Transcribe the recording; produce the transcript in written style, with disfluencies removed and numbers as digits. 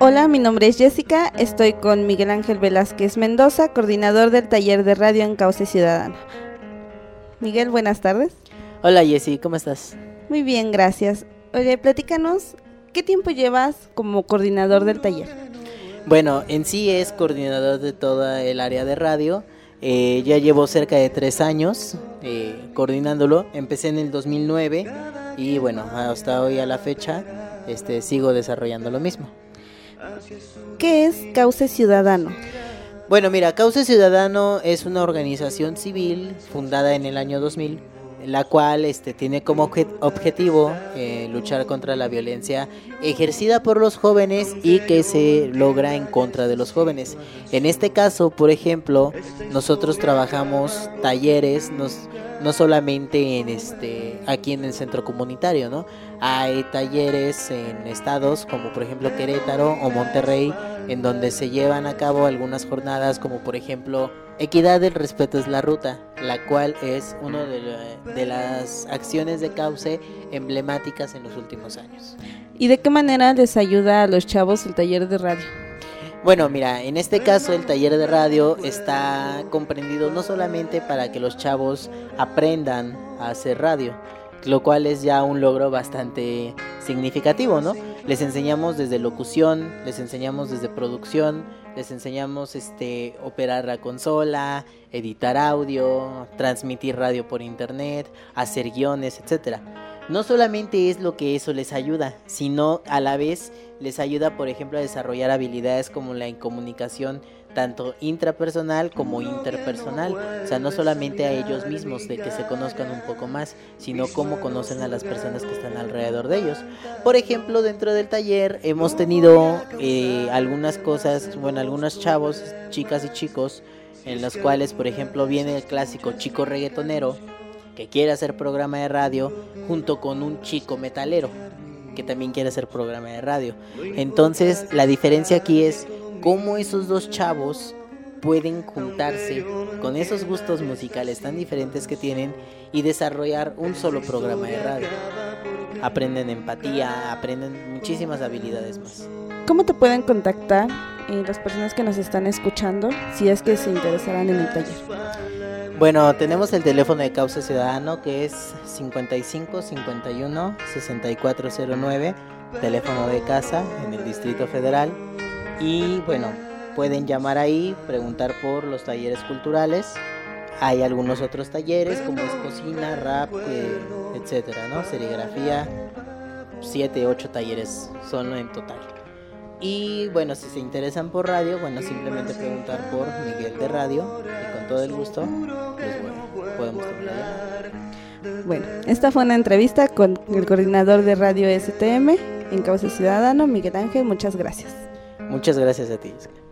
Hola, mi nombre es Jessica, estoy con Miguel Ángel Velázquez Mendoza, coordinador del taller de radio en Cauce Ciudadano. Miguel, buenas tardes. Hola Jessy, ¿cómo estás? Muy bien, gracias. Oye, platícanos, ¿qué tiempo llevas como coordinador del taller? Bueno, en sí es coordinador de toda el área de radio. Ya llevo cerca de 3 años coordinándolo. Empecé en el 2009 y bueno, hasta hoy a la fecha sigo desarrollando lo mismo. ¿Qué es Cauce Ciudadano? Bueno, mira, Cauce Ciudadano es una organización civil fundada en el año 2000, la cual tiene como objetivo luchar contra la violencia ejercida por los jóvenes y que se logra en contra de los jóvenes. En este caso, por ejemplo, nosotros trabajamos talleres, no solamente aquí en el centro comunitario, ¿no? Hay talleres en estados como por ejemplo Querétaro o Monterrey, en donde se llevan a cabo algunas jornadas como por ejemplo Equidad del Respeto es la Ruta, la cual es una de las acciones de Cauce emblemáticas en los últimos años. ¿Y de qué manera les ayuda a los chavos el taller de radio? Bueno, mira, en este caso el taller de radio está comprendido no solamente para que los chavos aprendan a hacer radio, lo cual es ya un logro bastante significativo, ¿no? Les enseñamos desde locución, les enseñamos desde producción, les enseñamos operar la consola, editar audio, transmitir radio por internet, hacer guiones, etcétera. No solamente es lo que eso les ayuda, sino a la vez les ayuda, por ejemplo, a desarrollar habilidades como la comunicación tanto intrapersonal como interpersonal. O sea, no solamente a ellos mismos, de que se conozcan un poco más, sino cómo conocen a las personas que están alrededor de ellos. Por ejemplo, dentro del taller hemos tenido algunas cosas, bueno, algunos chavos, chicas y chicos, en los cuales, por ejemplo, viene el clásico chico reggaetonero que quiere hacer programa de radio junto con un chico metalero que también quiere hacer programa de radio. Entonces, la diferencia aquí es cómo esos dos chavos pueden juntarse con esos gustos musicales tan diferentes que tienen y desarrollar un solo programa de radio. Aprenden empatía, aprenden muchísimas habilidades más. ¿Cómo te pueden contactar las personas que nos están escuchando si es que se interesarán en el taller? Bueno, tenemos el teléfono de Cauce Ciudadano que es 55 51 6409, teléfono de casa en el Distrito Federal. Y bueno, pueden llamar ahí, preguntar por los talleres culturales. Hay algunos otros talleres como es cocina, rap, etcétera, ¿no? Serigrafía, 7, 8 talleres son en total. Y bueno, si se interesan por radio, bueno, simplemente preguntar por Miguel de Radio y con todo el gusto, pues bueno, podemos terminar. Bueno, esta fue una entrevista con el coordinador de Radio STM en Cauce Ciudadano, Miguel Ángel, muchas gracias. Muchas gracias a ti, Jessica.